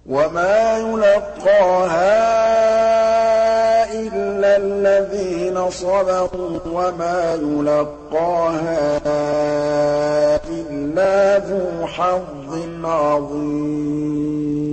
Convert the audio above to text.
وَمَا يُلَقَّاهَا إِلَّا الَّذِينَ صَبَرُوا وَمَا يُلَقَّاهَا إِلَّا ذُو حَظٍّ عَظِيمٍ